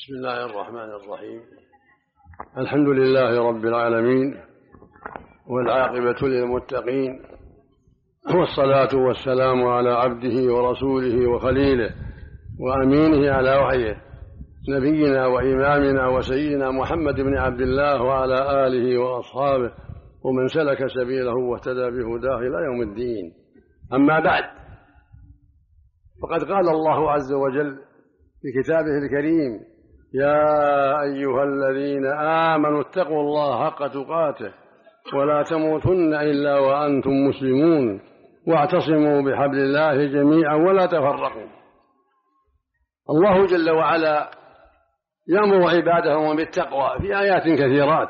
بسم الله الرحمن الرحيم. الحمد لله رب العالمين، والعاقبة للمتقين، والصلاة والسلام على عبده ورسوله وخليله وأمينه على وحيه نبينا وإمامنا وسيدنا محمد بن عبد الله وعلى آله وأصحابه ومن سلك سبيله واهتدى بهداه إلى يوم الدين. أما بعد، فقد قال الله عز وجل في كتابه الكريم: يا أيها الذين آمنوا اتقوا الله حق تقاته ولا تموتن إلا وأنتم مسلمون واعتصموا بحبل الله جميعا ولا تفرقوا. الله جل وعلا يأمر عباده بالتقوى في آيات كثيرات،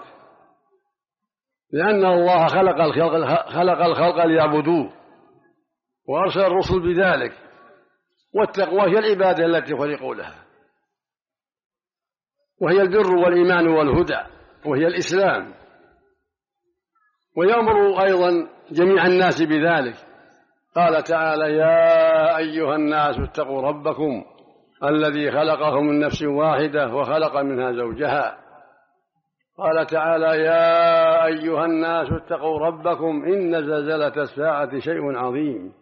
لأن الله خلق الخلق ليعبدوه وأرسل الرسل بذلك، والتقوى هي العبادة التي خلقوا لها، وهي البر والإيمان والهدى، وهي الإسلام. ويأمر أيضا جميع الناس بذلك. قال تعالى: يا أيها الناس اتقوا ربكم الذي خلقكم من نفس واحدة وخلق منها زوجها. قال تعالى: يا أيها الناس اتقوا ربكم إن زلزلة الساعة شيء عظيم.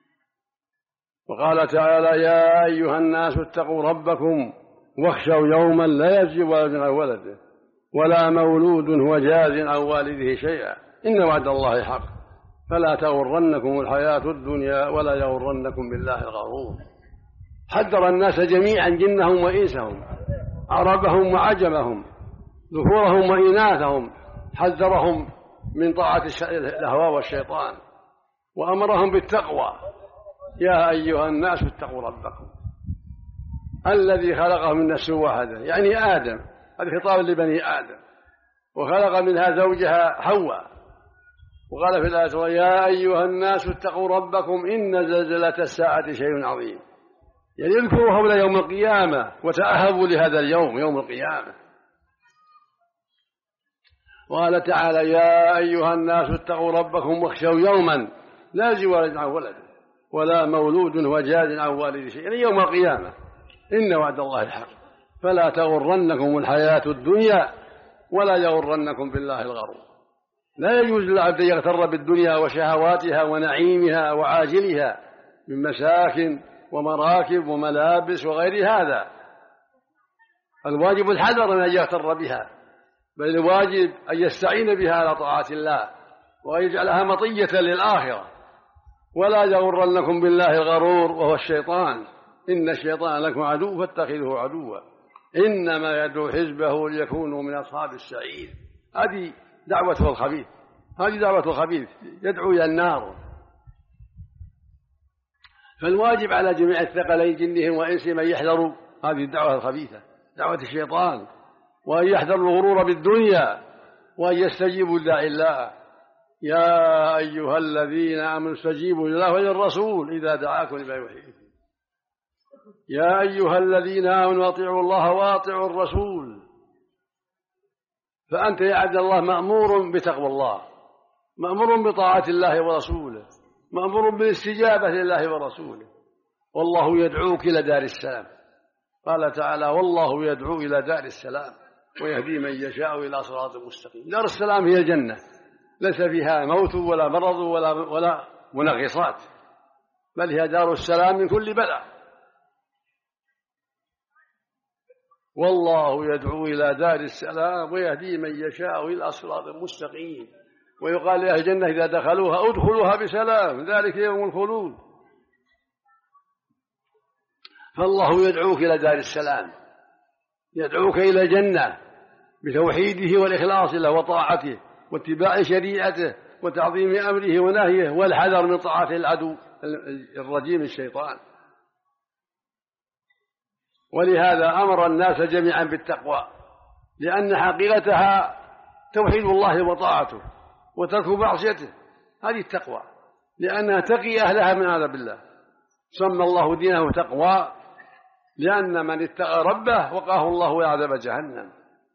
وقال تعالى: يا أيها الناس اتقوا ربكم واخشوا يوما لا يجزي والد عن ولده ولا مولود هو جاز عن والده شيئا إن وعد الله حق فلا تغرنكم الحياة الدنيا ولا يغرنكم بالله الغرور. حذر الناس جميعا، جنهم وإنسهم، عربهم وعجمهم، ذكورهم وإناثهم، حذرهم من طاعة الهوى والشيطان، وأمرهم بالتقوى. يا أيها الناس اتقوا ربكم الذي خلقه من نفس واحدة، يعني آدم، هذا خطاب لبني آدم، وخلق منها زوجها حواء. وقال في الآية: يا أيها الناس اتقوا ربكم إن زلزلة الساعة شيء عظيم، يعني اذكروا هول يوم القيامة وتأهبوا لهذا اليوم، يوم القيامة. وقال تعالى: يا أيها الناس اتقوا ربكم واخشوا يوما لا يجزي والد عن ولده ولا مولود هو جاز عن والده شيئا، يعني يوم القيامة. إن وعد الله حق فلا تغرنكم الحياة الدنيا ولا يغرنكم بالله الغرور. لا يجوز للعبد أن يغتر بالدنيا وشهواتها ونعيمها وعاجلها من مساكن ومراكب وملابس وغير هذا. الواجب الحذر من أن يغتر بها، بل الواجب أن يستعين بها على طاعة الله وأن يجعلها مطية للآخرة. ولا يغرنكم بالله الغرور وهو الشيطان، إن الشيطان لكم عدو فاتخذوه عدوا إنما يدعو حزبه ليكونوا من أصحاب السعير. هذه دعوته الخبيث، هذه دعوة الخبيث، يدعو إلى النار. فالواجب على جميع الثقلين جنهم وإنسهم أن يحذروا هذه الدعوة الخبيثة، دعوة الشيطان، وأن يحذروا الغرور بالدنيا، وأن يستجيبوا لداعي الله: يا أيها الذين آمنوا استجيبوا لله وللرسول إذا دعاكم لما يحييكم. يا أيها الذين آمنوا أطيعوا الله وأطيعوا الرسول. فأنت يا عبد الله مأمور بتقوى الله، مأمور بطاعة الله ورسوله، مأمور بالاستجابة لله ورسوله. والله يدعوك إلى دار السلام. قال تعالى: والله يدعو إلى دار السلام ويهدي من يشاء إلى صراط مستقيم. دار السلام هي الجنة، ليس فيها موت ولا مرض ولا منغصات، بل هي دار السلام من كل بلاء. والله يدعو إلى دار السلام ويهدي من يشاء إلى صراط مستقيم. ويقال لأهل الجنة إذا دخلوها: ادخلوها بسلام ذلك يوم الخلود. فالله يدعوك إلى دار السلام، يدعوك إلى الجنة بتوحيده والإخلاص له وطاعته واتباع شريعته وتعظيم أمره ونهيه والحذر من طاعة العدو الرجيم الشيطان. ولهذا أمر الناس جميعا بالتقوى، لأن حقيقتها توحيد الله وطاعته وترك معصيته. هذه التقوى، لأنها تقي أهلها من عذاب الله. سمى الله دينه تقوى لأن من اتقى ربه وقاه الله عذاب جهنم.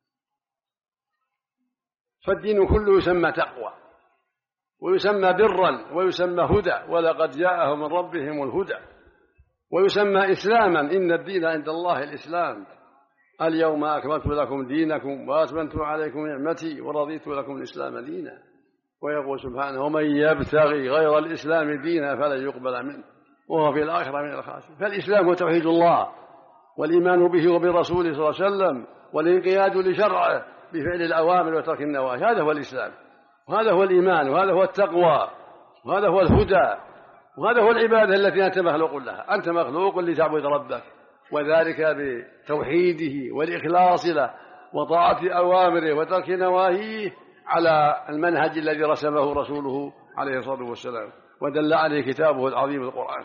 فالدين كله يسمى تقوى ويسمى برا ويسمى هدى، ولقد جاءهم من ربهم الهدى، ويسمى إسلاما، إن الدين عند الله الإسلام. اليوم أكملت لكم دينكم وأتممت عليكم نعمتي ورضيت لكم الإسلام دينا. ويقول سبحانه ومن يبتغي غير الإسلام دينا فلن يقبل منه وهو في الآخرة من الخاسرين. فالإسلام هو توحيد الله والإيمان به وبرسوله صلى الله عليه وسلم والانقياد لشرعه بفعل الأوامر وترك النواهي. هذا هو الإسلام وهذا هو الإيمان وهذا هو التقوى وهذا هو الهدى وهذا هو العبادة التي أنت مخلوق لها. أنت مخلوق لتعبد ربك وذلك بتوحيده والإخلاص له وطاعة أوامره وترك نواهيه على المنهج الذي رسمه رسوله عليه الصلاة والسلام ودل عليه كتابه العظيم القرآن.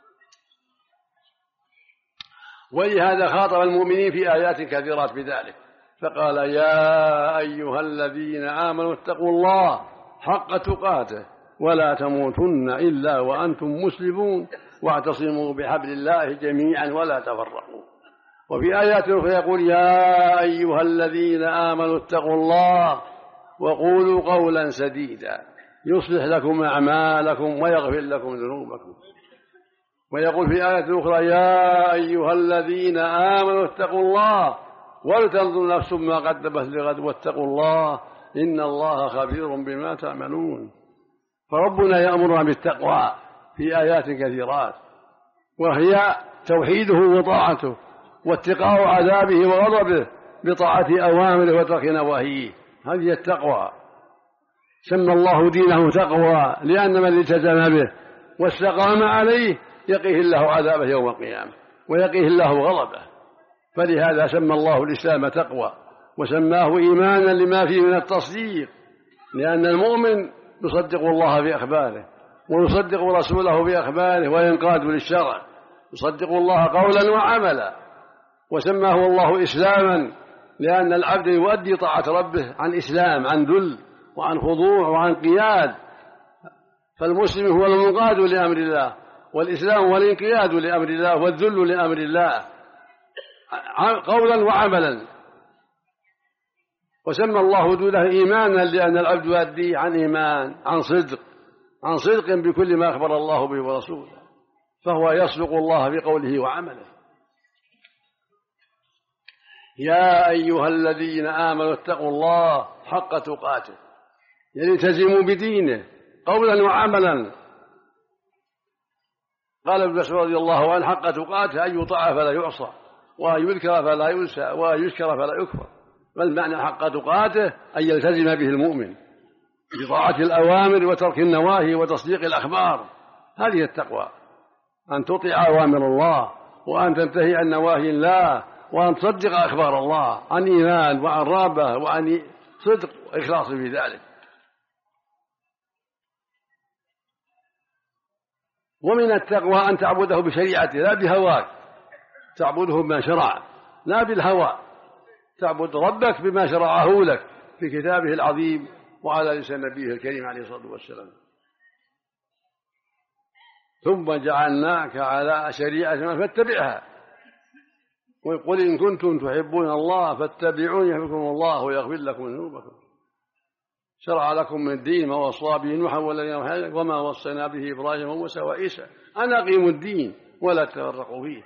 ولهذا خاطب المؤمنين في آيات كثيرات بذلك فقال يا أيها الذين آمنوا اتقوا الله حق تقاته ولا تموتن إلا وأنتم مسلمون واعتصموا بحبل الله جميعا ولا تفرقوا. وفي آيات أخرى يقول يا أيها الذين آمنوا اتقوا الله وقولوا قولا سديدا يصلح لكم أعمالكم ويغفر لكم ذنوبكم. ويقول في آية أخرى يا أيها الذين آمنوا اتقوا الله ولتنظر نفس ما قدمت لغد واتقوا الله إن الله خبير بما تعملون. فربنا يأمرنا بالتقوى في آيات كثيرات وهي توحيده وطاعته واتقاء عذابه وغضبه بطاعة أوامره وترك نواهيه. هذه التقوى. سمى الله دينه تقوى لأن من التزم به واستقام عليه يقيه الله عذابه يوم القيامة ويقيه الله غضبه. فلهذا سمى الله الإسلام تقوى وسماه إيمانا لما فيه من التصديق لأن المؤمن يصدق الله في أخباره ويصدق رسوله في أخباره وينقاد للشرع يصدق الله قولا وعملا. وسماه الله إسلاما لأن العبد يؤدي طاعة ربه عن إسلام عن ذل وعن خضوع وعن قياد. فالمسلم هو المنقاد لأمر الله والإسلام هو الانقياد لأمر الله والذل لأمر الله قولا وعملا. وسمى الله دونه إيمانا لأن العبد يؤدي عن إيمان عن صدق بكل ما أخبر الله به ورسوله فهو يصدق الله في قوله وعمله. يا أيها الذين آمنوا اتقوا الله حق تقاته يلتزموا بدينه قولا وعملا. قال ابن مسعود رضي الله عنه حق تقاته أن يطاع فلا يعصى وأن يذكر فلا ينسى وأن يشكر فلا يكفر. والمعنى حق تقاته أن يلتزم به المؤمن بطاعة الأوامر وترك النواهي وتصديق الأخبار. هذه التقوى أن تطيع أوامر الله وأن تنتهي عن نواهي الله وأن تصدق أخبار الله عن إيمان وعن رغبة وعن صدق وإخلاص في ذلك. ومن التقوى أن تعبده بشريعته لا بهواك تعبده بما شرع لا بالهوى تعبد ربك بما شرعه لك في كتابه العظيم وعلى لسان نبيه الكريم عليه الصلاة والسلام. ثم جعلناك على شريعة فاتبعها ويقول إن كنتم تحبون الله فاتبعوني يحببكم الله ويغفر لكم ذنوبكم. شرع لكم من الدين ما وصى به نوحا والذين وما وصينا به إبراهيم وموسى وعيسى أن أقيموا الدين ولا تفرقوا فيه.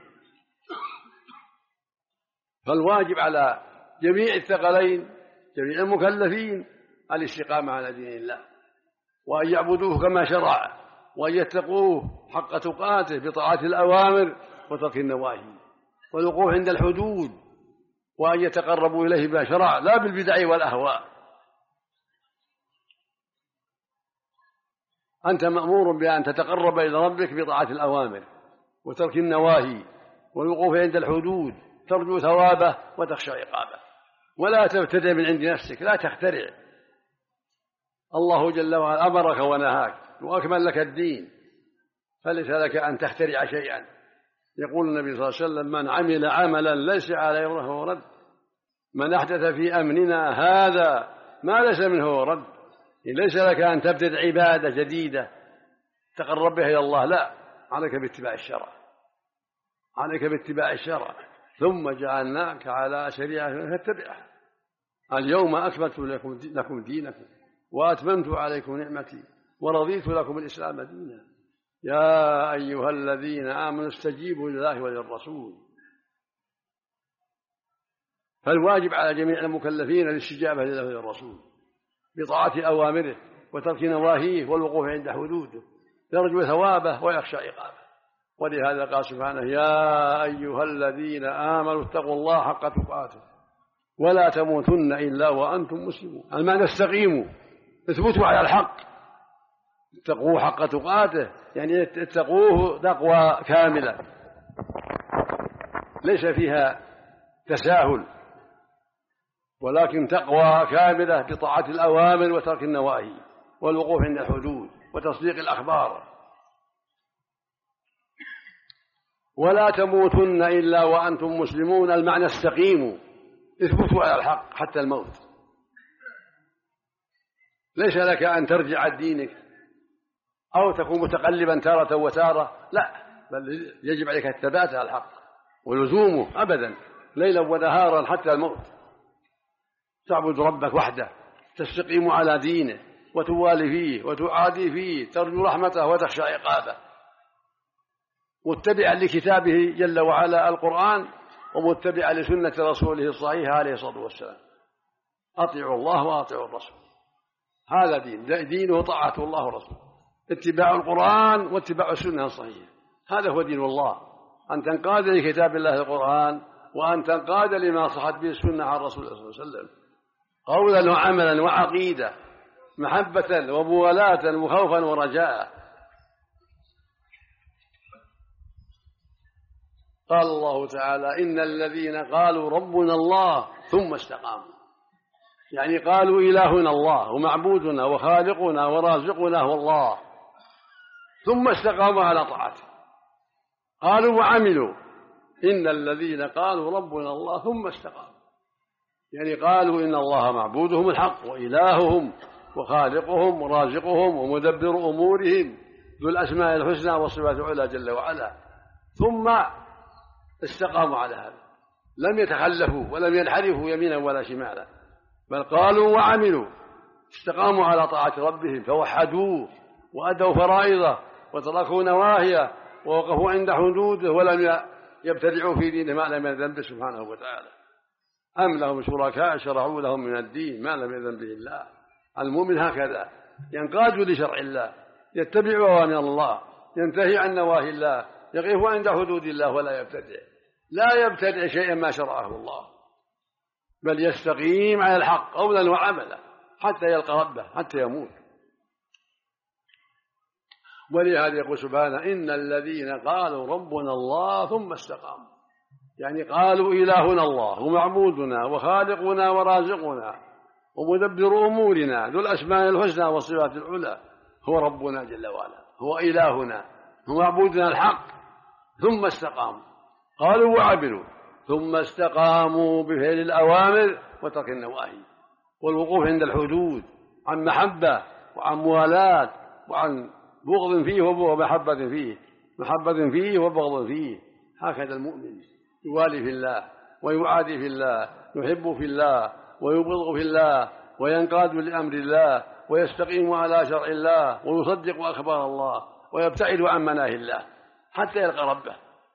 فالواجب على جميع الثقلين جميع المكلفين الاستقامة على دين الله وأن يعبدوه كما شرع وأن يتقوه حق تقاته بطاعة الأوامر وترك النواهي والوقوف عند الحدود وأن يتقربوا إليه بما شرع لا بالبدع والأهواء. أنت مأمور بأن تتقرب إلى ربك بطاعة الأوامر وترك النواهي والوقوف عند الحدود ترجو ثوابه وتخشى عقابه ولا تبتدع من عند نفسك لا تخترع. الله جل وعلا أمرك ونهاك وأكمل لك الدين فليس لك أن تخترع شيئا. يقول النبي صلى الله عليه وسلم من عمل عملا ليس عليه أمرنا فهو رد من أحدث في أمرنا هذا ما ليس منه هو رد. ليس لك أن تبتدع عبادة جديدة تقرب بها إلى الله لا عليك باتباع الشرع عليك باتباع الشرع. ثم جعلناك على شريعة فاتبعها اليوم أكملت لكم دينكم وأتممت عليكم نعمتي ورضيت لكم الإسلام دينا. يا أيها الذين آمنوا استجيبوا لله وللرسول فالواجب على جميع المكلفين الاستجابة لله والرسول بطاعة أوامره وترك نواهيه والوقوف عند حدوده، يرجو ثوابه ويخشى عقابه. ولهذا قال سبحانه: يا أيها الذين آمنوا اتقوا الله حق تقاته ولا تموتن إلا وأنتم مسلمون. المعنى استقيموا، اثبتوا على الحق، اتقوه حق تقاته، يعني اتقوه تقوى كاملة ليس فيها تساهل، ولكن تقوى كاملة بطاعة الأوامر وترك النواهي والوقوف عند الحدود وتصديق الأخبار. ولا تموتن إلا وأنتم مسلمون، المعنى استقيموا، اثبتوا على الحق حتى الموت. ليس لك أن ترجع عن دينك أو تكون متقلبا تارة وتارة، لا، بل يجب عليك الثبات على الحق ولزومه أبدا ليلا ونهارا حتى الموت. تعبد ربك وحده، تستقيم على دينه وتوالي فيه وتعادي فيه، ترجو رحمته وتخشى عقابه، متبعا لكتابه جل وعلا القرآن ومتبعا لسنة رسوله الصحيحة عليه الصلاة والسلام. أطيعوا الله وأطيعوا الرسول، هذا دينه طاعة الله ورسوله، اتباع القرآن واتباع السنة الصحيحة، هذا هو دين الله، أن تنقاد لكتاب الله القرآن وأن تنقاد لما صحت به السنة عن رسول الله صلى الله عليه وسلم قولا وعملا وعقيدة، محبة وموالاة وخوفا ورجاء. قال الله تعالى: إن الذين قالوا ربنا الله ثم استقاموا، يعني قالوا إلهنا الله ومعبودنا وخالقنا ورازقنا هو الله، ثم استقاموا على طاعته. قالوا وعملوا، إن الذين قالوا ربنا الله ثم استقاموا، يعني قالوا إن الله معبودهم الحق وإلههم وخالقهم ورازقهم ومدبر أمورهم ذو الأسماء الحسنى والصفات العلى جل وعلا، ثم استقاموا على هذا، لم يتخلفوا ولم ينحرفوا يمينا ولا شمالا، بل قالوا وعملوا، استقاموا على طاعة ربهم فوحدوه وأدوا فرائضه وتركوا نواهيه ووقفوا عند حدوده ولم يبتدعوا في دينه ما لم يأذن به سبحانه وتعالى. أم لهم شركاء شرعوا لهم من الدين ما لم يأذن به الله. المؤمن هكذا ينقاد لشرع الله، يتبع أوامر الله، ينتهي عن نواهي الله، يقف عند حدود الله ولا يبتدع شيئا ما شرعه الله، بل يستقيم على الحق قولا وعملا حتى يلقى ربه حتى يموت. ولهذا يقول سبحانه: إن الذين قالوا ربنا الله ثم استقاموا، يعني قالوا إلهنا الله ومعبودنا وخالقنا ورازقنا ومدبر أمورنا ذو الأسماء الحسنى والصفات العلى هو ربنا جل وعلا، هو إلهنا، هو معبودنا الحق، ثم استقاموا. قالوا وعملوا، ثم استقاموا بفعل الأوامر وترك النواهي والوقوف عند الحدود، عن محبة وعن موالاة وعن بغض فيه ومحبة فيه، محبة فيه وبغض فيه. هكذا المؤمن يوالي في الله ويعادي في الله، يحب في الله ويبغض في الله، وينقاد لأمر الله ويستقيم على شرع الله ويصدق أخبار الله ويبتعد عن مناهي الله حتى يلقى ربه.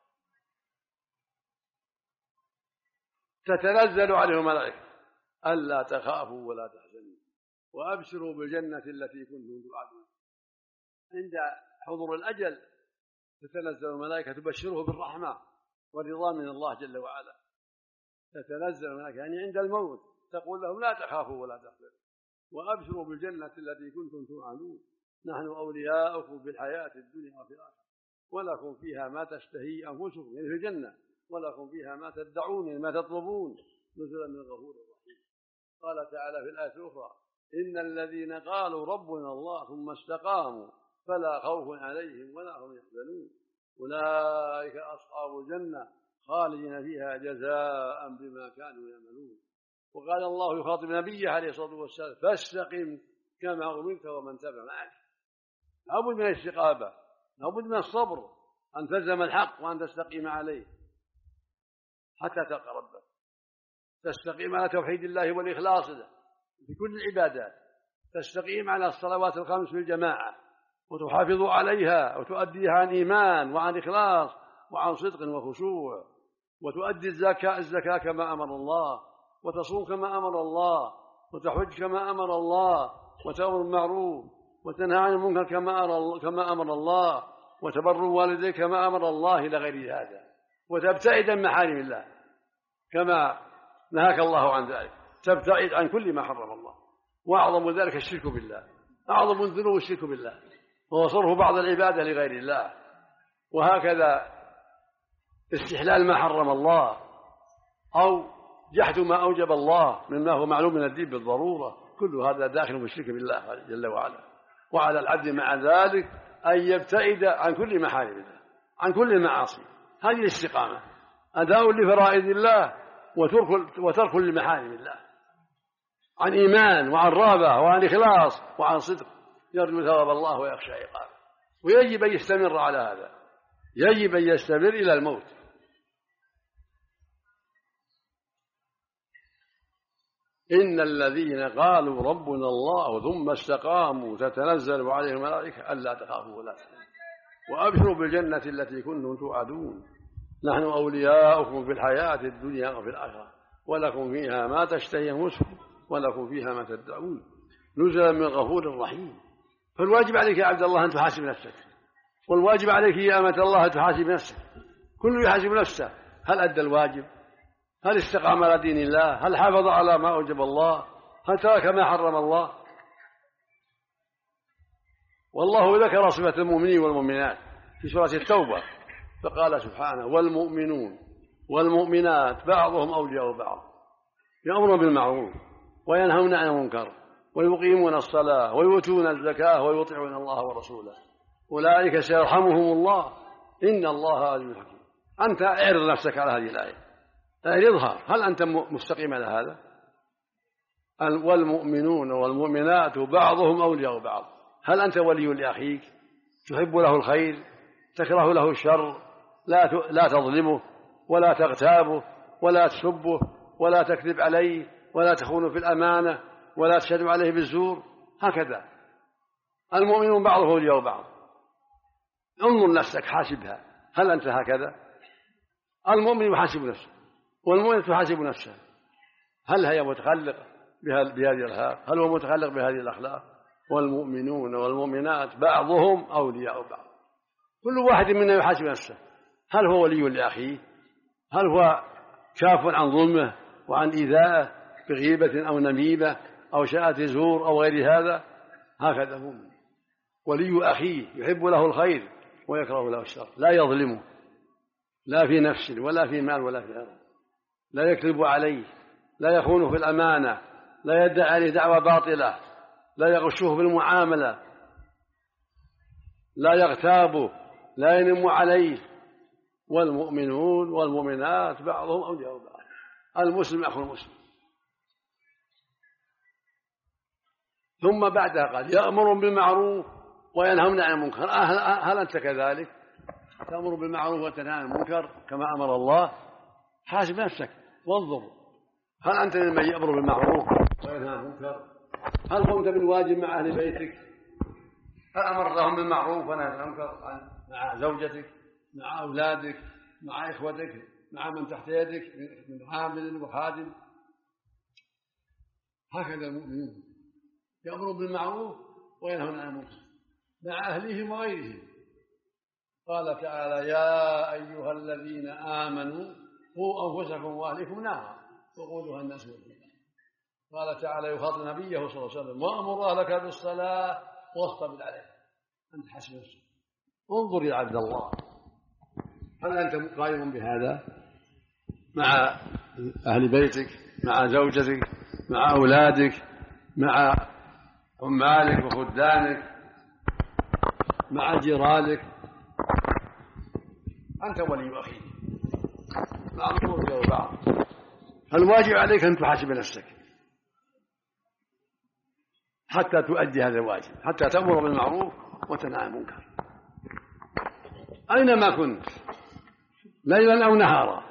تتنزل عليه الملائكة ألا تخافوا ولا تحزنوا وأبشروا بالجنة التي كنتم توعدون. عند حضور الأجل تتنزل الملائكة تبشره بالرحمة والرضا من الله جل وعلا. تتنزل الملائكة يعني عند الموت تقول لهم: لا تخافوا ولا تحزنوا وأبشروا بالجنة التي كنتم توعدون، نحن أولياؤكم في الحياة الدنيا وفي الآخرة ولكم فيها ما تشتهي أنفسكم، يعني في الجنة، ولكم فيها ما تدعون، يعني ما تطلبون، نزلا من الغفور الرحيم. قال تعالى في الآية الأخرى: إن الذين قالوا ربنا الله ثم استقاموا فلا خوف عليهم ولا هم يحزنون أولئك أصحاب الجنة خالدين فيها جزاء بما كانوا يعملون. وقال الله يخاطب نبيه عليه الصلاة والسلام: فاستقم كما أمرت ومن تبع معك. لابد من الاستقامة، لابد من الصبر، أن تلزم الحق وأن تستقيم عليه حتى تلقى ربك. تستقيم على توحيد الله والإخلاص له في كل العبادات، تستقيم على الصلوات الخمس بالجماعة وتحافظ عليها وتؤديها عن إيمان وعن إخلاص وعن صدق وخشوع، وتؤدي الزكاة كما أمر الله، وتصوم كما أمر الله، وتحج كما أمر الله، وتأمر بالمعروف وتنهى عن المنكر كما أمر الله، وتبر والديك كما أمر الله إلى غير هذا، وتبتعد عن محارم الله كما نهاك الله عن ذلك، تبتعد عن كل ما حرم الله. وأعظم ذلك الشرك بالله، أعظم الذنوب الشرك بالله، وهو صرف بعض العبادة لغير الله، وهكذا استحلال ما حرم الله أو جحد ما أوجب الله مما هو معلوم من الدين بالضرورة، كل هذا داخل في الشرك بالله جل وعلا. وعلى العبد مع ذلك أن يبتعد عن كل محارم الله، عن كل المعاصي. هذه الاستقامة، أداء لفرائض الله وترك لمحارم الله، عن إيمان وعن رغبة وعن إخلاص وعن صدق، يرجو ثواب الله ويخشى عقابه. ويجب أن يستمر على هذا، يجب أن يستمر إلى الموت. إن الذين قالوا ربنا الله ثم استقاموا تتنزل عليهم الملائكة ألا تخافوا ولا تحزنوا وأبشروا بالجنة التي كنتم توعدون نحن أولياؤكم في الحياة الدنيا وفي الآخرة ولكم فيها ما تشتهي أنفسكم ولكم فيها ما تدعون نزلا من غفور رحيم. فالواجب عليك يا عبد الله أن تحاسب نفسك، والواجب عليك يا أمة الله أن تحاسب نفسك. كل يحاسب نفسه، هل أدى الواجب؟ هل استقام على دين الله؟ هل حافظ على ما أوجب الله؟ هل ترك ما حرم الله؟ والله ذكر صفة المؤمنين والمؤمنات في سورة التوبة فقال سبحانه والمؤمنون والمؤمنات بعضهم أولياء بعض يأمرون بالمعروف وينهون عن المنكر ويقيمون الصلاة ويؤتون الزكاة ويطيعون الله ورسوله أولئك سيرحمهم الله إن الله عليم حكيم. أنت اعرض نفسك على هذه الآية، اعرضها، هل أنت مستقيم على هذا؟ والمؤمنون والمؤمنات بعضهم أولياء بعض، هل أنت ولي لأخيك تحب له الخير تكره له الشر، لا تظلمه ولا تغتابه ولا تسبه ولا تكذب عليه ولا تخون في الأمانة ولا تشهد عليه بالزور؟ هكذا المؤمنون بعضهم أولياء بعض. انظر نفسك، حاسبها، هل أنت هكذا؟ المؤمن يحاسب نفسه والمؤمن تحاسب نفسها، هل هي متخلقة بهذه الأخلاق؟ هل هو متخلق بهذه الأخلاق؟ والمؤمنون والمؤمنات بعضهم أولياء بعض، كل واحد منا يحاسب نفسه، هل هو ولي لأخيه؟ هل هو كاف عن ظلمه وعن إيذائه بغيبة أو نميمة أو شاءة زور أو غير هذا؟ هكذا مؤمن ولي أخيه يحب له الخير ويكره له الشر، لا يظلمه لا في نفس ولا في مال ولا في أرض، لا يكذب عليه، لا يخونه في الأمانة، لا يدعي عليه دعوى باطلة، لا يغشه في المعاملة، لا يغتابه، لا ينم عليه. والمؤمنون والمؤمنات بعضهم أولياء بعض، المسلم أخو المسلم. ثم بعدها قال يأمر بالمعروف وينهون عن المنكر، هل أنت كذلك؟ تأمر بالمعروف وتنهى عن المنكر كما أمر الله؟ حاسب نفسك وانظر، هل أنت ممن يأمر بالمعروف وينهى عن المنكر؟ هل قمت بالواجب مع أهل بيتك؟ هل أمرتهم بالمعروف ونهى عن المنكر مع زوجتك، مع أولادك، مع إخوتك، مع من تحت يدك من عامل وخادم؟ هكذا المؤمنون يأمرون بالمعروف وينهون عن المنكر مع أهلهم وغيرهم. قال تعالى يا أيها الذين آمنوا قوا أنفسكم وأهليكم نارا وقودها الناس والحجارة. قال تعالى يخاطب نبيه صلى الله عليه وسلم وأمر أهلك بالصلاة واصطبر عليها. أنت حسب نفسك، انظر يا عبد الله، هل أنت قائم بهذا مع أهل بيتك، مع زوجتك، مع أولادك، مع عمالك وخدامك، مع جيرانك؟ أنت ولي أخيك بعضهم أولياء بعض. الواجب عليك أن تحاسب نفسك حتى تؤدي هذا الواجب، حتى تأمر بالمعروف وتنهى عن المنكر أينما كنت ليلا أو نهارا،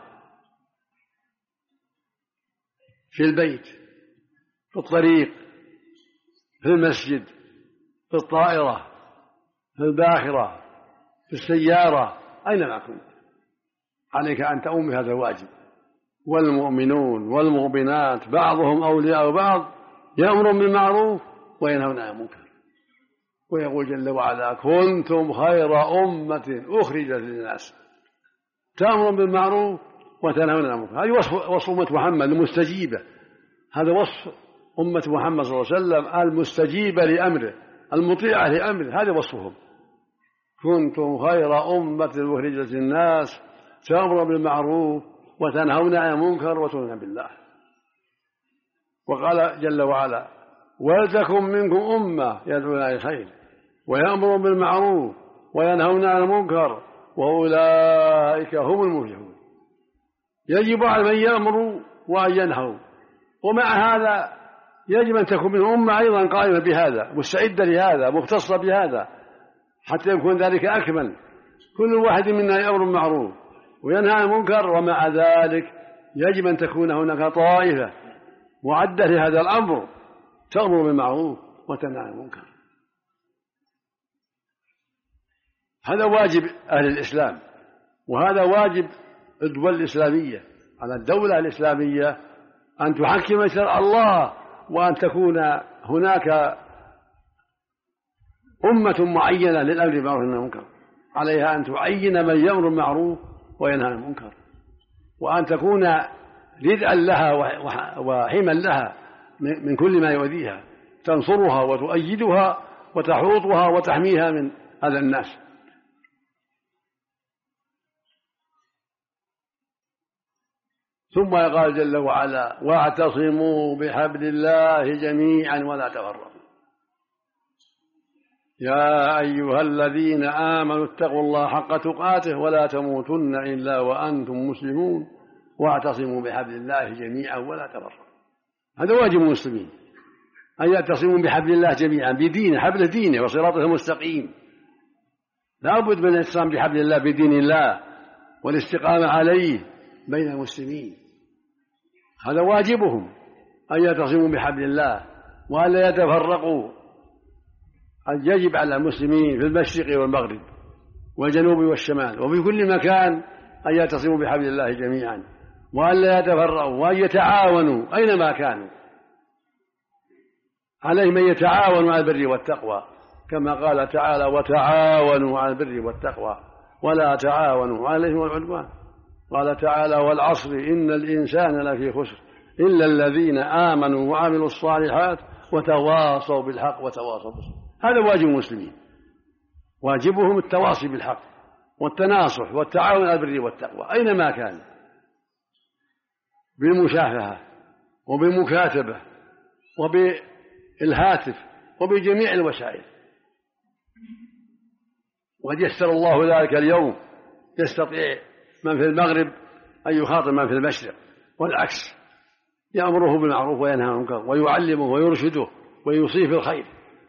في البيت، في الطريق، في المسجد، في الطائرة، في الباخرة، في السيارة، أينما كنت عليك أن تقوم بهذا الواجب والمؤمنون والمؤمنات بعضهم أولياء بعض يأمرون بالمعروف وينهون عن المنكر. ويقول جل وعلا كنتم خير أمة أخرجت للناس تأمرون بالمعروف وتنهون عن المنكر. هذه وصف أمة محمد المستجيبة، هذا وصف أمة محمد صلى الله عليه وسلم المستجيبة لأمره المطيعة لأمره، هذا وصفهم. كنتم خير أمة أخرجت للناس تأمرون بالمعروف وتنهون عن المنكر وتؤمنون بالله. وقال جل وعلا ولتكن منكم أمة يدعون إلى الخير ويأمرون بالمعروف وينهون عن المنكر وأولئك هم المفلحون. يجب على من يأمروا وأن ينهوا، ومع هذا يجب أن تكون منهم أمة أيضا قائمة بهذا مستعدة لهذا مختصة بهذا حتى يكون ذلك أكمل. كل واحد منا يأمر بالمعروف وينهى عن المنكر، ومع ذلك يجب أن تكون هناك طائفة معدة لهذا الأمر تأمر بالمعروف وتنهى عن المنكر. هذا واجب أهل الإسلام، وهذا واجب الدول الإسلامية. على الدولة الإسلامية أن تحكم شرع الله، وأن تكون هناك أمة معينة للأمر بالمعروف والنهي عن المنكر، عليها أن تعين من يأمر بالمعروف وينهى عن المنكر، وأن تكون ردعا لها وحما لها من كل ما يؤذيها، تنصرها وتؤيدها وتحوطها وتحميها من أذى الناس. ثم قال جل وعلا واعتصموا بحبل الله جميعا ولا تفرقوا. يا أيها الذين آمنوا اتقوا الله حق تقاته ولا تموتن إلا وأنتم مسلمون واعتصموا بحبل الله جميعا ولا تفرقوا. هذا واجب المسلمين أن يعتصموا بحبل الله جميعا بدينه، حبل دينه وصراطه المستقيم. لا بد من الاعتصام بحبل الله بدين الله والاستقامة عليه بين المسلمين، هذا واجبهم أن يعتصموا بحبل الله وأن لا يتفرقوا. يجب على المسلمين في المشرق والمغرب والجنوب والشمال وفي كل مكان أن يعتصموا بحبل الله جميعا وأن لا يتفرقوا وأن يتعاونوا أينما كانوا. عليهم أن يتعاونوا على البر والتقوى كما قال تعالى وتعاونوا على البر والتقوى ولا تعاونوا على الإثم والعدوان. قال تعالى والعصر إن الإنسان لفي خسر إلا الذين آمنوا وعملوا الصالحات وتواصوا بالحق وتواصوا بالصبر. هذا واجب المسلمين، واجبهم التواصي بالحق والتناصح والتعاون على البر والتقوى أينما كان، بالمشافهة وبالمكاتبة وبالهاتف وبجميع الوسائل. وقد يسر الله ذلك اليوم، يستطيع من في المغرب أن يخاطب من في المشرق والعكس، يأمره بالمعروف وينهى عن المنكر ويعلمه ويرشده ويوصيه في الخير.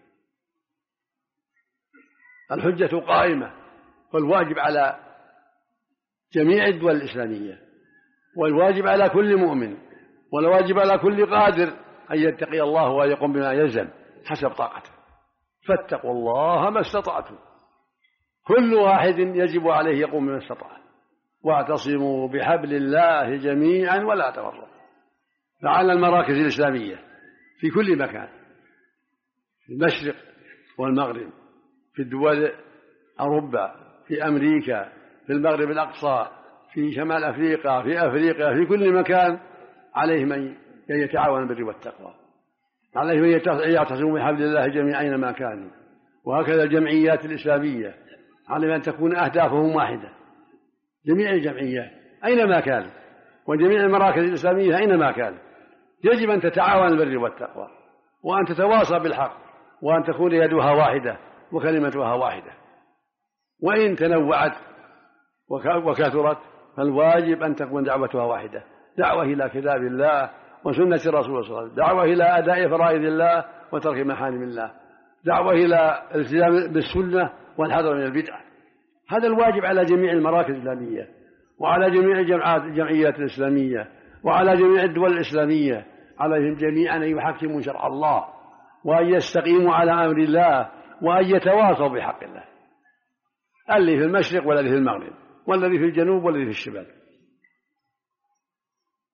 الحجة قائمة، والواجب على جميع الدول الإسلامية، والواجب على كل مؤمن، والواجب على كل قادر أن يتقي الله وأن يقوم بما يلزم حسب طاقته. فاتقوا الله ما استطعتم، كل واحد يجب عليه يقوم بما استطاع. واعتصموا بحبل الله جميعا ولا تفرقوا. فعلى المراكز الإسلامية في كل مكان، في المشرق والمغرب، في الدول أوروبا، في أمريكا، في المغرب الأقصى، في شمال أفريقيا، في أفريقيا، في كل مكان، عليهم أن يتعاونوا بالبر والتقوى، عليهم أن يعتصموا بحبل الله جميعا أينما كانوا. وهكذا الجمعيات الإسلامية عليهم أن تكون أهدافهم واحدة، جميع الجمعيات أينما كانوا وجميع المراكز الإسلامية أينما كانوا يجب أن تتعاون بالبر والتقوى وأن تتواصى بالحق وأن تكون يدها واحدة وكلمتها واحدة. وإن تنوعت وكثرت فالواجب أن تكون دعوتها واحدة، دعوة إلى كتاب الله وسنة الرسول صلى الله عليه وسلم، دعوة إلى أداء فرائض الله وترك محارم الله، دعوة إلى الالتزام بالسنة والحذر من البدعة. هذا الواجب على جميع المراكز الإسلامية وعلى جميع الجمعيات الإسلامية وعلى جميع الدول الإسلامية. عليهم جميعا أن يحكموا شرع الله وأن يستقيموا على أمر الله وأن يتواصوا بحق الله، الذي في المشرق والذي في المغرب والذي في الجنوب والذي في الشمال.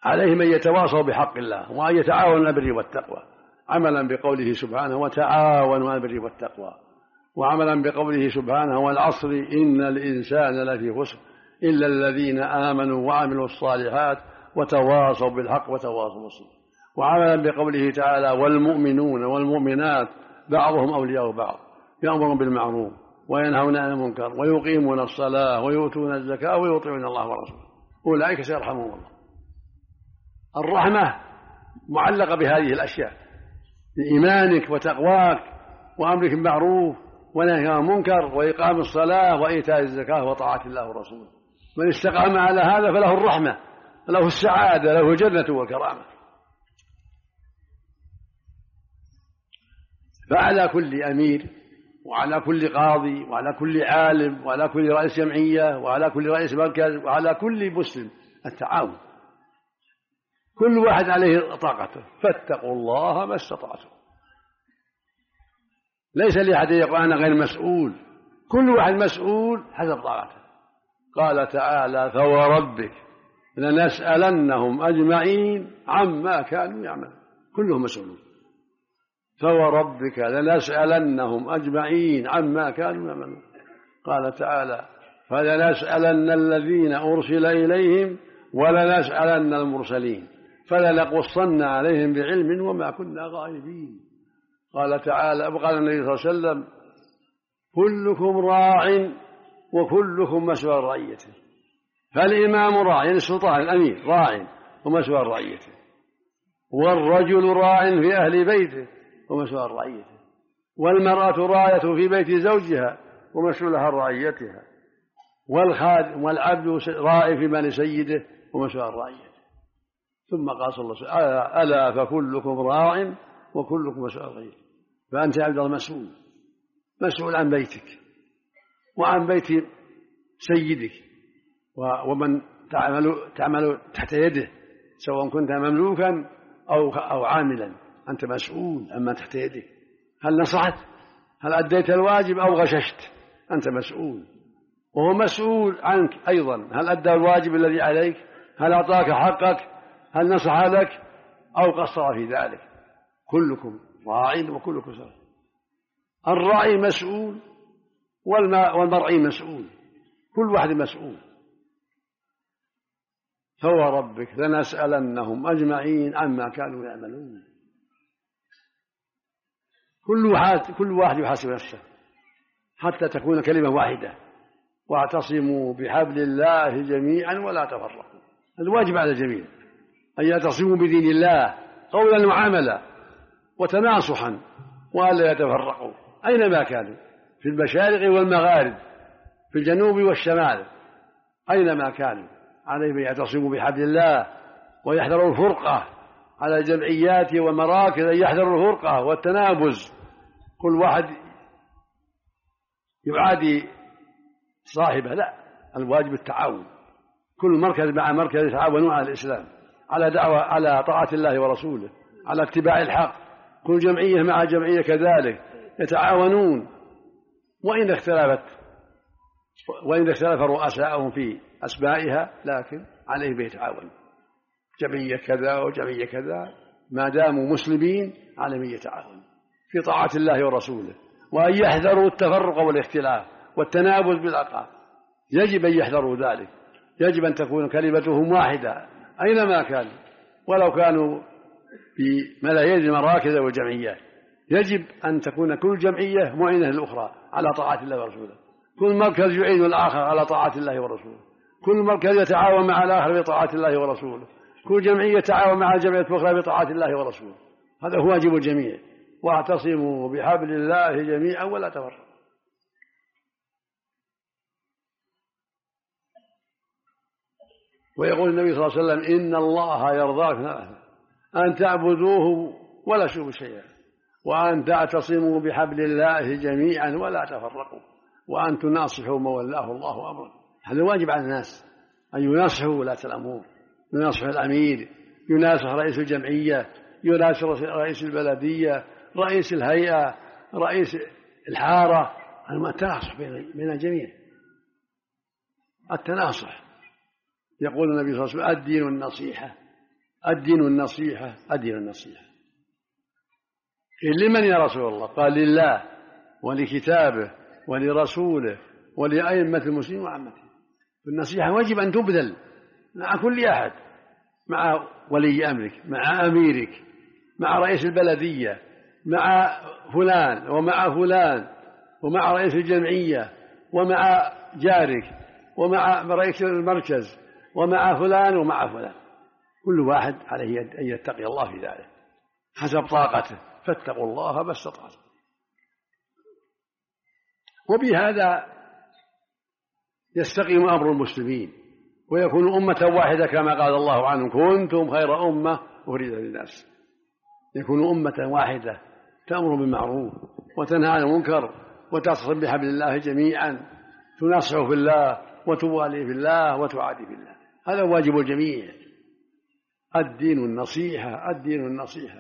عليهم أن يتواصوا بحق الله وأن يتعاونوا على البر والتقوى، عملا بقوله سبحانه وتعاونوا على البر والتقوى، وعملا بقوله سبحانه والعصر إن الإنسان لفي خسر إلا الذين آمنوا وعملوا الصالحات وتواصوا بالحق وتواصوا بالصبر، وعملا بقوله تعالى والمؤمنون والمؤمنات بعضهم أولياء بعض يأمرون بالمعروف وينهون عن المنكر ويقيمون الصلاة ويؤتون الزكاة ويطيعون الله ورسوله أولئك سيرحمهم الله. الرحمة معلقة بهذه الأشياء، بإيمانك وتقواك وأمرك بالمعروف ونهي عن المنكر وإقام الصلاة وإيتاء الزكاة وطاعة الله ورسوله. من استقام على هذا فله الرحمة، له السعادة، له الجنة والكرامة. فعلى كل أمير وعلى كل قاضي وعلى كل عالم وعلى كل رئيس جمعية وعلى كل رئيس مركز وعلى كل مسلم التعاون، كل واحد عليه طاقته، فاتقوا الله ما استطعتم. ليس لأحد يقول أنا غير مسؤول، كل واحد مسؤول حسب طاقته. قال تعالى فوربك لنسألنهم أجمعين عما كانوا يعملون، كلهم مسؤولون. فوربك لنسألنهم أجمعين عما كانوا يعملون. قال تعالى فلنسألن الذين أرسل إليهم ولنسألن المرسلين فلنقصن عليهم بعلم وما كنا غائبين. قال تعالى وقال النبي صلى الله عليه وسلم كلكم راع وكلكم مسؤول عن رعيته. فالإمام راع، يعني السلطان الأمير راع ومسؤول عن رعيته، والرجل راع في أهل بيته ومسؤول عن رعيته، والمرأة راية في بيت زوجها ومسؤولة عن رعيتها، والخادم والعبد راعي في مال سيده ومسؤول عن رعيته. ثم قال صلى الله عليه وسلم ألا فكلكم راع وكلكم مسؤول عن رعيته. فأنت يا عبد الله مسؤول عن بيتك وعن بيت سيدك ومن تعمل تحت يده، سواء كنت مملوكا أو عاملا، أنت مسؤول عما تحت يدك. هل نصحت؟ هل أديت الواجب أو غششت؟ أنت مسؤول، وهو مسؤول عنك أيضا. هل أدى الواجب الذي عليك؟ هل أعطاك حقك؟ هل نصح لك أو قصر في ذلك؟ كلكم راع وكلكم مسؤول. الراعي مسؤول والمرعي مسؤول، كل واحد مسؤول. فوربك لنسألنهم أجمعين عما كانوا يعملون. كل واحد يحاسب نفسه حتى تكون كلمة واحدة واعتصموا بحبل الله جميعا ولا تفرقوا. الواجب على الجميع أن يعتصموا بدين الله قولا وعملا وتناصحا وألا يتفرقوا أينما كانوا، في المشارق والمغارب، في الجنوب والشمال، أينما كانوا عليهم يعتصموا بحبل الله ويحذروا الفرقة على الجمعيات والمراكز، أن يحذروا الفرقة والتنابز. كل واحد يعادي صاحبه، لا، الواجب التعاون. كل مركز مع مركز يتعاونون على الإسلام، على دعوة، على طاعة الله ورسوله، على اتباع الحق. كل جمعية مع جمعية كذلك يتعاونون، وإن اختلف رؤساءهم في أسمائها لكن عليهم يتعاونون. جمعية كذا وجمعية كذا ما داموا مسلمين عليهم يتعاونون في طاعة الله ورسوله، وأن يحذروا التفرق والاختلاف والتنابز بالألقاب. يجب أن يحذروا ذلك، يجب أن تكون كلمتهم واحدة أينما كانوا، ولو كانوا في ملايين المراكز والجمعيات. يجب أن تكون كل جمعية معينة للأخرى على طاعة الله ورسوله، كل مركز يعين الآخر على طاعة الله ورسوله، كل مركز يتعاون مع الآخر بطاعة الله ورسوله، كل جمعية يتعاون مع الجمعية الأخرى بطاعة الله ورسوله. هذا هو واجب الجميع. واعتصموا بحبل الله جميعا ولا تفرقوا. ويقول النبي صلى الله عليه وسلم إن الله يرضى أن تعبدوه ولا تشركوا شيئا، وأن تعتصموا بحبل الله جميعا ولا تفرقوا، وأن تناصحوا من ولاه الله أمره. هذا واجب على الناس أن يناصحوا ولاة الأمور، يناصح الأمير، يناصح رئيس الجمعية، يناصح رئيس البلدية، رئيس الهيئة، رئيس الحارة. التناصح بين الجميع، التناصح. يقول النبي صلى الله عليه وسلم الدين النصيحة، الدين النصيحة. الدين النصيحة. قيل لمن يا رسول الله؟ قال لله ولكتابه ولرسوله ولأئمة المسلمين وعامتهم. النصيحة واجب أن تبذل مع كل أحد، مع ولي أمرك، مع أميرك، مع رئيس البلدية، مع فلان ومع فلان، ومع رئيس الجمعية، ومع جارك، ومع رئيس المركز، ومع فلان ومع فلان. كل واحد عليه أن يتقي الله في ذلك حسب طاقته، فاتقوا الله ما استطعتم. وبهذا يستقيم أمر المسلمين ويكون أمة واحدة كما قال الله عنهم: كنتم خير أمة أخرجت للناس. يكون أمة واحدة تأمر بالمعروف وتنهى عن المنكر وتصل بحبل الله جميعا، تنصح في الله وتوالي في الله وتعادي في الله. هذا واجب الجميع. الدين النصيحة. الدين النصيحة.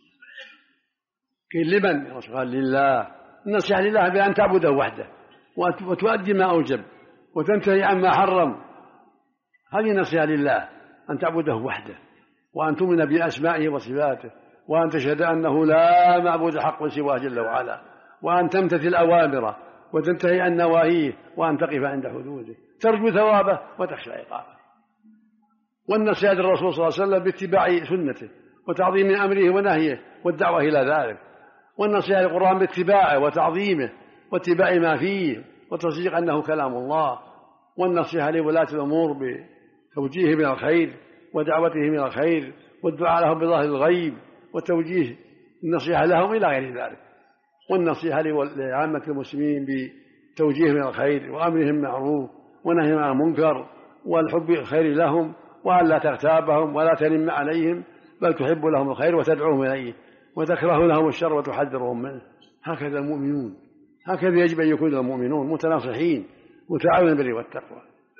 قيل لمن؟ قال لله. النصيحة لله بأن تعبده وحده وتؤدي ما أوجب وتنتهي عما حرم. هذه نصيحة لله، أن تعبده وحده، وأن تؤمن بأسمائه وصفاته، وأن تشهد أنه لا معبود حق سواه جل وعلا، وأن تمتثل أوامره وتنتهي عن نواهيه، وأن تقف عند حدوده، ترجو ثوابه وتخشى عقابه. والنصيحة للرسول صلى الله عليه وسلم باتباع سنته وتعظيم أمره ونهيه والدعوة إلى ذلك. والنصيحة للقرآن باتباعه وتعظيمه واتباع ما فيه وتصديق أنه كلام الله. والنصيحة لولاة الأمور بتوجيههم إلى الخير ودعوتهم إلى الخير والدعاء لهم بظاهر الغيب وتوجيه النصيحة لهم إلى غير ذلك. والنصيحة لعامة المسلمين بتوجيههم إلى الخير وأمرهم معروف ونهيهم عن المنكر والحب الخير لهم، وأن لا تغتابهم ولا تنم عليهم، بل تحب لهم الخير وتدعوهم إليه وتكره لهم الشر وتحذرهم منه. هكذا المؤمنون، هكذا يجب أن يكون المؤمنون متناصحين متعاونين بالبر والتقوى.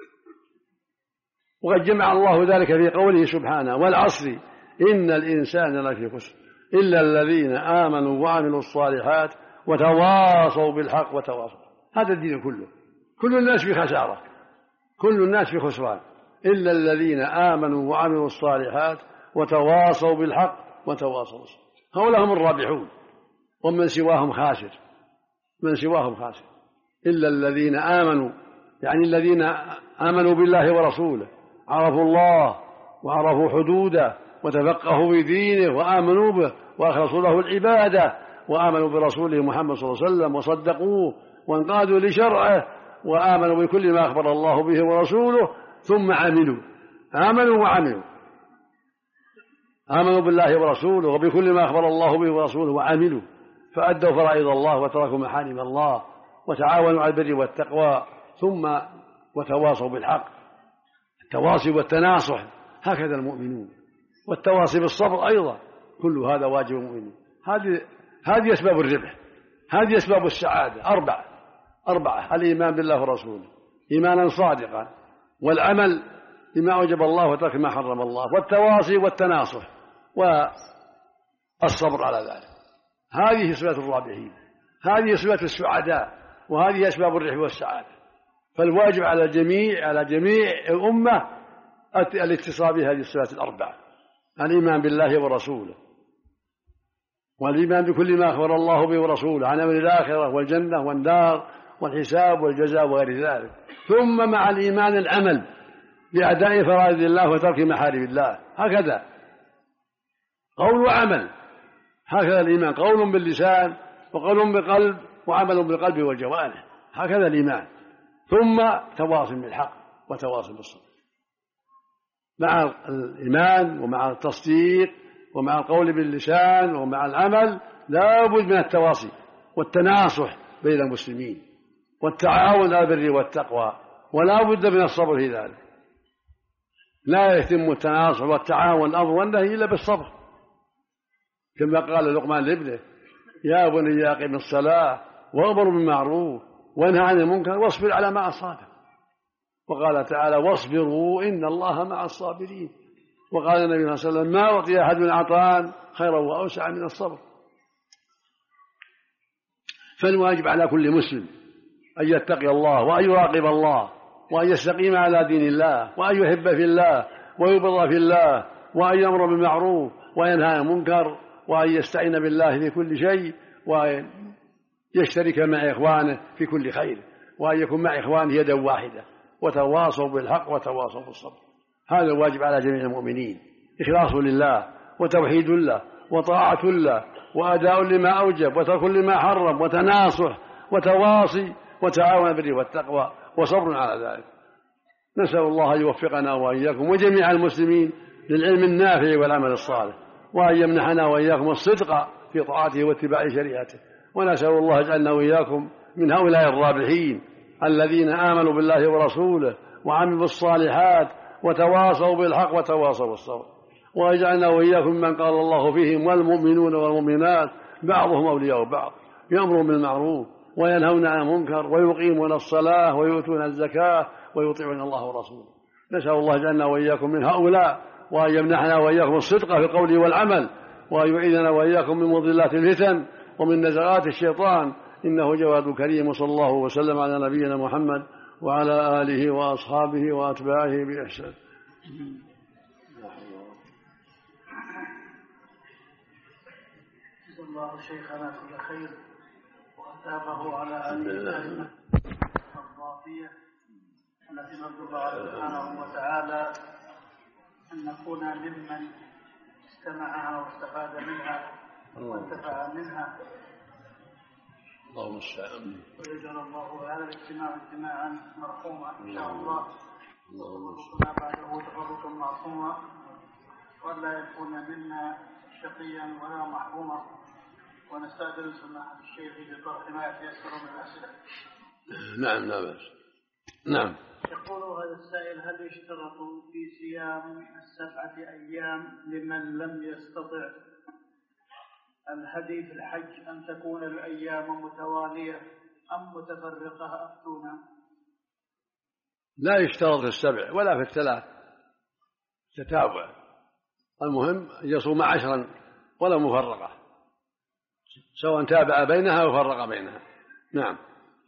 وقد جمع الله ذلك في قوله سبحانه: والعصر إن الإنسان لفي خسر إلا الذين آمنوا وعملوا الصالحات وتواصوا بالحق وتواصوا. هذا الدين كله. كل الناس في خسارة، كل الناس في خسران، إلا الذين آمنوا وعملوا الصالحات وتواصوا بالحق وتواصوا بالصبر. هؤلاء هم الرابحون، ومن سواهم خاسر. من سواهم خاسر. إلا الذين آمنوا، يعني الذين آمنوا بالله ورسوله، عرفوا الله وعرفوا حدوده وتفقهوا في دينه وآمنوا به وأخلصوا له العبادة وآمنوا برسوله محمد صلى الله عليه وسلم وصدقوه وانقادوا لشرعه وآمنوا بكل ما أخبر الله به ورسوله، ثم عملوا. آمنوا وعملوا، آمنوا بالله ورسوله وبكل ما أخبر الله به ورسوله وعملوا، فأدوا فرائض الله وتركوا محارم الله وتعاونوا على البر والتقوى، ثم وتواصوا بالحق. التواصي والتناصح هكذا المؤمنون، والتواصي بالصبر أيضا. كل هذا واجب المؤمنين. هذه أسباب الربح، هذه أسباب السعادة. أربعة: الإيمان بالله ورسوله إيمانا صادقا، والعمل بما أوجب الله وترك ما حرم الله، والتواصي والتناصح والصبر على ذلك. هذه صفات الرابحين، هذه صفات السعداء، وهذه أسباب الربح والسعادة. فالواجب على جميع الأمة الاتصال بهذه الصفات الأربعة: الإيمان بالله ورسوله، والإيمان بكل ما أخبر الله به ورسوله عن أمر الآخرة والجنة والنار والحساب والجزاء وغير ذلك، ثم مع الإيمان العمل بأداء فرائض الله وترك محارم الله. هكذا قول وعمل، هكذا الإيمان: قول باللسان وقول بالقلب وعمل بالقلب والجوارح. هكذا الإيمان. ثم تواصل بالحق وتواصل بالصبر. مع الإيمان ومع التصديق ومع القول باللسان ومع العمل لا بد من التواصي والتناصح بين المسلمين والتعاون على البر والتقوى، ولا بد من الصبر في ذلك. لا يتم التناصح والتعاون الأمر والنهي إلا بالصبر، كما قال لقمان لابنه: يا بني أقم الصلاة وأمر بالمعروف وانهى عن المنكر واصبر على ما أصابك. وقال تعالى: واصبروا إن الله مع الصابرين. وقال النبي صلى الله عليه وسلم: ما أعطي أحد عطاء خيرا وأوسع من الصبر. فالواجب على كل مسلم أن يتقي الله وأن يراقب الله وأن يستقيم على دين الله وأن يحب في الله ويبغض في الله وأن يأمر بالمعروف وينهى عن المنكر، وأن يستعين بالله في كل شيء، وأن يشترك مع إخوانه في كل خير، وأن يكون مع إخوانه يدا واحدة، وتواصوا بالحق وتواصوا بالصبر. هذا الواجب على جميع المؤمنين، إخلاص لله وتوحيد الله وطاعة الله وأداء لما أوجب وترك لما حرم وتناصح وتواصي وتعاون بالبر والتقوى وصبر على ذلك. نسأل الله أن يوفقنا وإياكم وجميع المسلمين للعلم النافع والعمل الصالح، وأن يمنحنا وإياكم الصدق في طاعته واتباع شريعته. ونسأل الله يجعلنا وإياكم من هؤلاء الرابحين الذين آمنوا بالله ورسوله وعملوا الصالحات وتواصوا بالحق وتواصوا بالصبر، ويجعلنا وإياكم من قال الله فيهم والمؤمنون والمؤمنات بعضهم أولياء بعض يأمرون بالمعروف وينهون عن المنكر ويقيمون الصلاة ويؤتون الزكاة ويطيعون الله ورسوله. نسأل الله يجعلنا وإياكم من هؤلاء، وأن يمنحنا وإياكم الصدق في القول والعمل، وأن يعيذنا وإياكم من مضلات الفتن ومن نزغات الشيطان، إنه جواد كريم. صلى الله وسلم على نبينا محمد وعلى آله وأصحابه وأتباعه بإحسان. جزا الله شيخنا كل خير وأثابه على هذه الكلمة الضافية التي نرجو الله سبحانه وتعالى أن نكون ممن استمعها واستفاد منها وانتفع منها. اللهم المستعان. ويجعل الله هذا الاجتماع اجتماعا مرحوما إن شاء الله، ويرزقنا بعده تفرقا معصوما، ولا يكون منا شقيا ولا محروما. ونستأذن سماحة الشيخ بطرح ما يتيسر من الأسئلة. نعم لا بأس. نعم. يقول هذا السائل: هل يشترط في صيام 7 أيام لمن لم يستطع الهدي في الحج أن تكون الأيام متوالية أم متفرقة؟ أفتونا. لا يشترط في 7 ولا في 3 تتابع، المهم يصوم 10 ولا مفرقة، سواء تابع بينها وفرق بينها. نعم.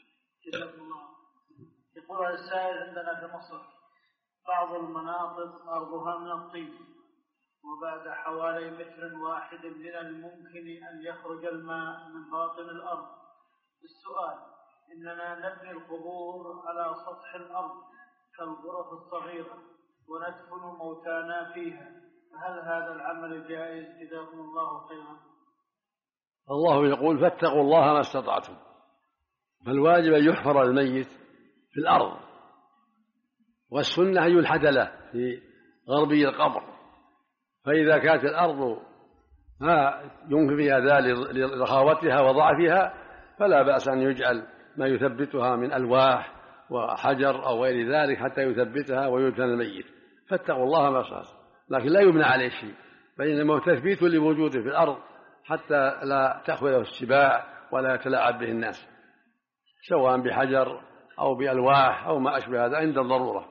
يقول هذا السائل: عندنا في مصر بعض المناطق أرضها من الطين، وبعد حوالي 1 متر من الممكن أن يخرج الماء من باطن الأرض. السؤال: إننا نبني القبور على سطح الأرض كالغرف الصغيرة وندفن موتانا فيها، فهل هذا العمل جائز؟ جزاكم الله خيرا. الله يقول: فاتقوا الله ما استطعتم، فالواجب أن يحفر الميت في الأرض، والسنة أن يلحد له في غربي القبر، فإذا كانت الأرض يمكن فيها ذلك لرخاوتها وضعفها فلا بأس أن يجعل ما يثبتها من ألواح وحجر أو غير ذلك حتى يثبتها ويدفن الميت. فاتقوا الله ما استطعتم، لكن لا يبنى عليه شيء، فإنما تثبيت لوجوده في الأرض حتى لا تأخذه السباع ولا يتلاعب به الناس، سواء بحجر أو بألواح أو ما أشبه هذا عند الضرورة.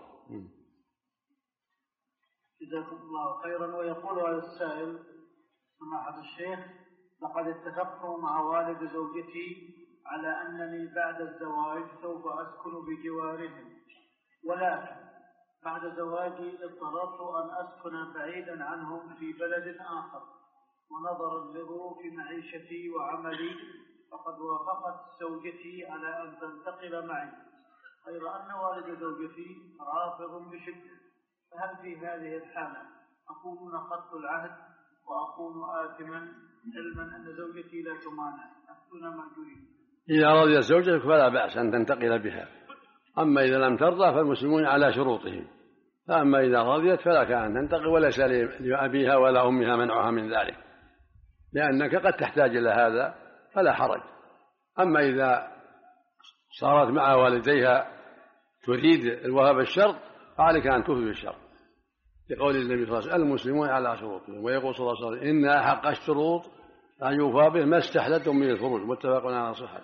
جزاكم الله خيرا. ويقول هذا السائل: سماحة الشيخ، لقد اتفقت مع والد زوجتي على أنني بعد الزواج سوف أسكن بجوارهم، ولكن بعد زواجي اضطررت أن أسكن بعيدا عنهم في بلد آخر، ونظرا لظروف معيشتي وعملي فقد وافقت زوجتي على أن تنتقل معي، غير أن والد زوجتي رافض بشدة. فهل في هذه الحالة أكون نقضت العهد وأكون آثما علما أن زوجتي لا تمانع؟ أفتنا مأجورين. إذا رضيت زوجتك فلا بأس أن تنتقل بها، أما إذا لم ترضى فالمسلمون على شروطهم، فأما إذا رضيت فلك أن تنتقل، وليس لأبيها ولا أمها منعها من ذلك، لأنك قد تحتاج إلى هذا فلا حرج. أما إذا صارت مع والديها تريد الوفاء بالشرط فعليك أن توفي بالشرط، لقول النبي صلى الله عليه وسلم: المسلمون على شروطهم. ويقول صلى الله عليه وسلم: إن أحق الشروط أن يوفى به ما استحلتم من الفروج، متفق على صحته.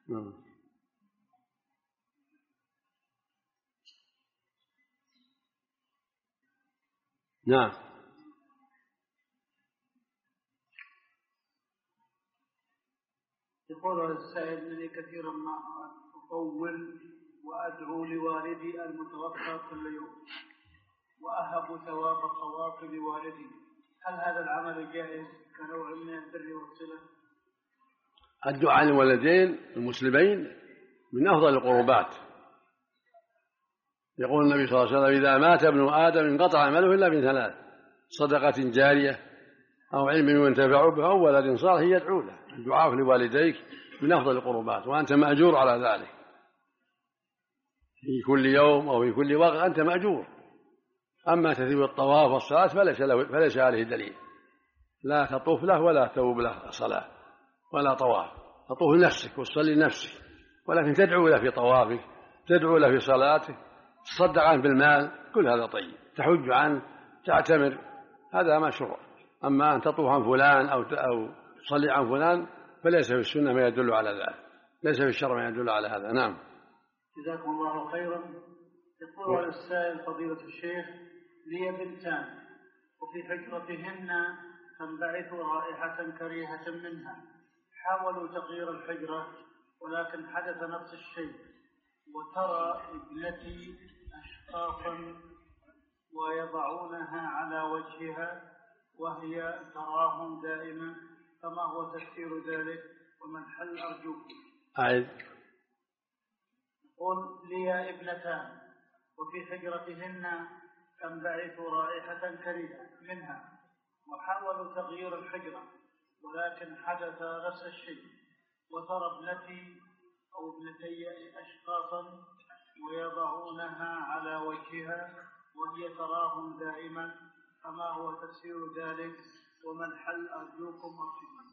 نعم. يقول هذا السائل: إنني كثيرا ما أطول وأدعو لوالدي المتوفى كل يوم، وأهب ثواب الطواف لوالدي، هل هذا العمل جائز كنوع من البر والصلة؟ الدعاء للوالدين المسلمين من أفضل القربات. يقول النبي صلى الله عليه وسلم: إذا مات ابن آدم انقطع عمله إلا من ثلاث: صدقة جارية أو علم ينتفع به أو ولد صالح يدعو له. الدعاء لوالديك من أفضل القربات، وأنت مأجور على ذلك في كل يوم أو في كل وقت، أنت مأجور. أما تثيب الطواف والصلاة فليس عليه دليل، لا تطوف له ولا تثوب له صلاة ولا طواف، تطوف لنفسك وتصلي لنفسك، ولكن تدعو له في طوافك، تدعو له في صلاتك، تصدق عنه بالمال، كل هذا طيب. تحج عنه، تعتمر، هذا مشروع. أما أن تطوف عن فلان أو تصلي عن فلان فليس في السنة ما يدل على ذلك، ليس في الشرع ما يدل على هذا. نعم. جزاكم الله خيرا. يقول السائل: فضيلة الشيخ، لي بنتان وفي حجرتهن تنبعث رائحة كريهة منها، حاولوا تغيير الحجرة ولكن حدث نفس الشيء، وترى ابنتي أشخاصا ويضعونها على وجهها وهي تراهم دائما، فما هو تفسير ذلك ومن حل أرجوك؟ قل لي ابنتان وفي حجرتهن تنبعث رائحة كريهة منها، وحاولوا تغيير الحجرة ولكن حدث نفس الشيء، وترى ابنتي أو ابنتي أشخاصا ويضعونها على وجهها وهي تراهم دائما، فما هو تفسير ذلك ومن حل أرجوكم أرشدون؟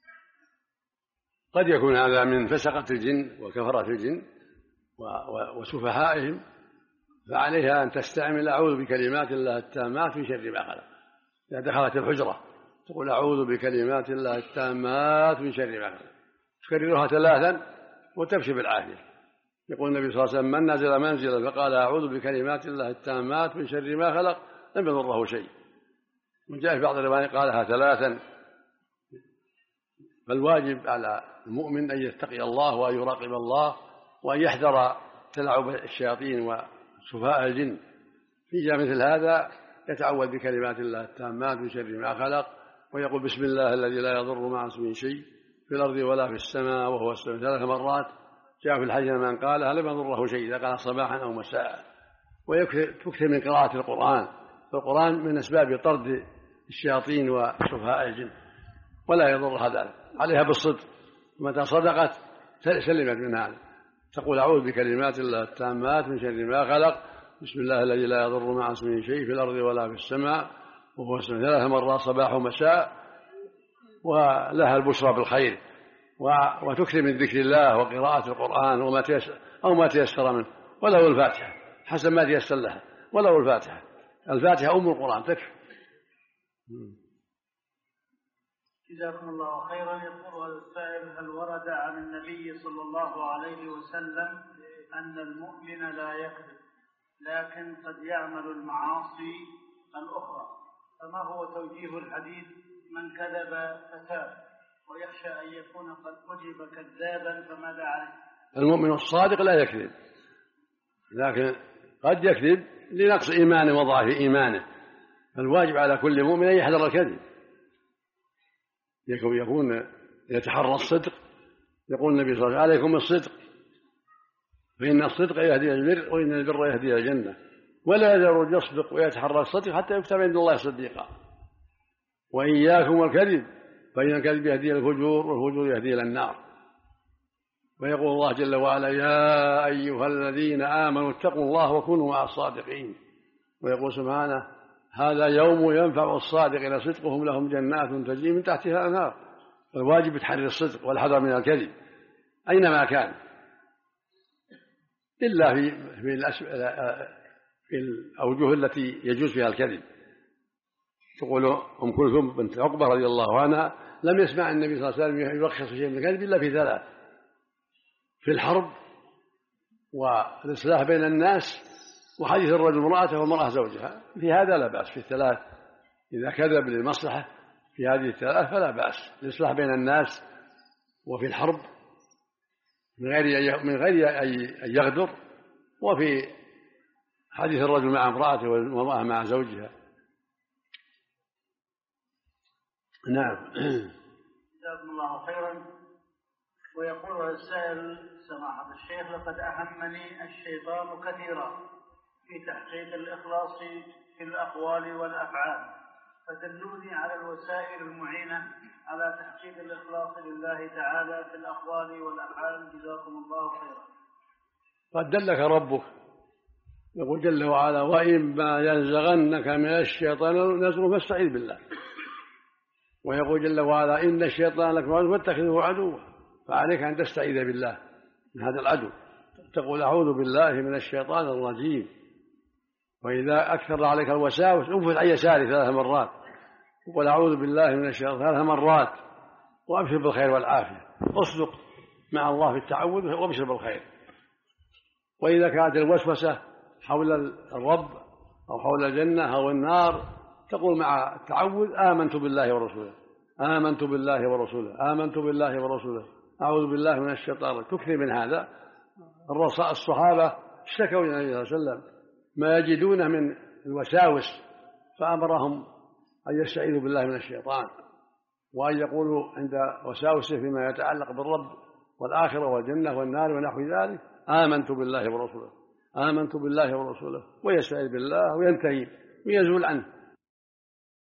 قد يكون هذا من فسقة الجن وكفرة الجن وسفهائهم، فعليها أن تستعمل: أعوذ بكلمات الله التامات من شر ما خلق. إذا دخلت الحجرة تقول: أعوذ بكلمات الله التامات من شر ما خلق، تكررها 3 وتمشي بالعافية. يقول النبي صلى الله عليه وسلم: من نزل منزلا فقال أعوذ بكلمات الله التامات من شر ما خلق لم يضره شيء. وجاء في بعض الروايات قالها 3. فالواجب على المؤمن أن يتقي الله وأن يراقب الله وأن يحذر تلاعب الشياطين وسفهاء الجن. في جاء مثل هذا يتعوذ بكلمات الله التامات من شر ما خلق، ويقول: بسم الله الذي لا يضر مع اسمه شيء في الأرض ولا في السماء وهو السميع 3 مرات. جاء في الحديث من قالها لم يضره شيء إذا قال صباحا أو مساء. ويكثر من قراءة القرآن، فالقرآن من أسباب طرد الشياطين وسفهاء الجن ولا يضرها ذلك. عليها بالصدق، متى صدقت سلمت من هذا. تقول: أعوذ بكلمات الله التامات من شر ما خلق، بسم الله الذي لا يضر مع اسمه شيء في الأرض ولا في السماء وهو السميع 3 مرات صباح ومساء، ولها البشرى بالخير. وتكثر من ذكر الله وقراءة القرآن وما تيسر منه، ولو الفاتحة حسب ما تيسر لها، ولو الفاتحة أم القرآن تكفي. جزاكم الله خيرا. يقول السائل: هل ورد عن النبي صلى الله عليه وسلم أن المؤمن لا يكذب لكن قد يعمل المعاصي الأخرى، فما هو توجيه الحديث من كذب فتاب ويخشى أن يكون قد وجب كذابا فماذا عليه؟ المؤمن الصادق لا يكذب، لكن قد يكذب لنقص إيمانه وضعف إيمانه، فالواجب على كل مؤمن أن يحذر الكذب، يكون يتحرى الصدق. يقول النبي صلى الله عليه وسلم: عليكم الصدق فإن الصدق يهدي البر وإن البر يهدي الجنة، ولا يزال يصدق ويتحرى الصدق حتى يكتب عند الله صديقا، وإياكم والكذب فإن الكذب يهدي الفجور والفجور يهدي إلى النار. ويقول الله جل وعلا: يا أيها الذين آمنوا اتقوا الله وكونوا مع الصادقين. ويقول سبحانه: هذا يوم ينفع الصادقين صدقهم لهم جنات تجري من تحتها الأنهار. الواجب تحري الصدق والحذر من الكذب أينما كان، إلا في الأوجه التي يجوز فيها الكذب. تقول أم كلثوم بنت عقبة رضي الله عنها: لم يسمع النبي صلى الله عليه وسلم يرخص شيء من الكذب إلا في 3: في الحرب، والإصلاح بين الناس، وحديث الرجل امرأته والمرأة زوجها. في هذا لا بأس، في 3 إذا كذب للمصلحة في هذه 3 فلا بأس. الإصلاح بين الناس، وفي الحرب من غير أن يغدر، وفي حديث الرجل مع امرأته والمرأة مع زوجها. نعم. جزاكم الله خيرا. ويقول السائل: سماحة الشيخ، لقد أهمني الشيطان كثيرا في تحقيق الإخلاص في الأقوال والأفعال، فدلوني على الوسائل المعينة على تحقيق الإخلاص لله تعالى في الأقوال والأفعال. جزاكم الله خيرا. قد دلك ربك، يقول جل وعلا: وإما ينزغنك من الشيطان نزغ فاستعذ بالله. ويقول جل وعلا: إن الشيطان لكم عدو فاتخذوه عدوا. فعليك أن تستعيذ بالله من هذا العدو، تقول: أعوذ بالله من الشيطان الرجيم. وإذا أكثر عليك الوساوس انفث عن يساري 3 مرات، وقل: أعوذ بالله من الشيطان 3 مرات، وأبشر بالخير والعافية. اصدق مع الله في التعوذ وابشر بالخير. وإذا كانت الوسوسة حول الرب أو حول الجنة أو النار، تقول مع التعوذ: آمنت بالله ورسوله، آمنت بالله ورسوله، آمنت بالله ورسوله، أعوذ بالله من الشيطان. تكثر من هذا. الصحابة اشتكوا إلى النبي صلى الله عليه وسلم ما يجدونه من الوساوس، فأمرهم أن يستعيذوا بالله من الشيطان، وأن يقولوا عند وساوسه فيما يتعلق بالرب والآخرة والجنة والنار ونحو ذلك: آمنت بالله ورسوله، آمنت بالله ورسوله، ويستعيذ بالله وينتهي ويزول عنه.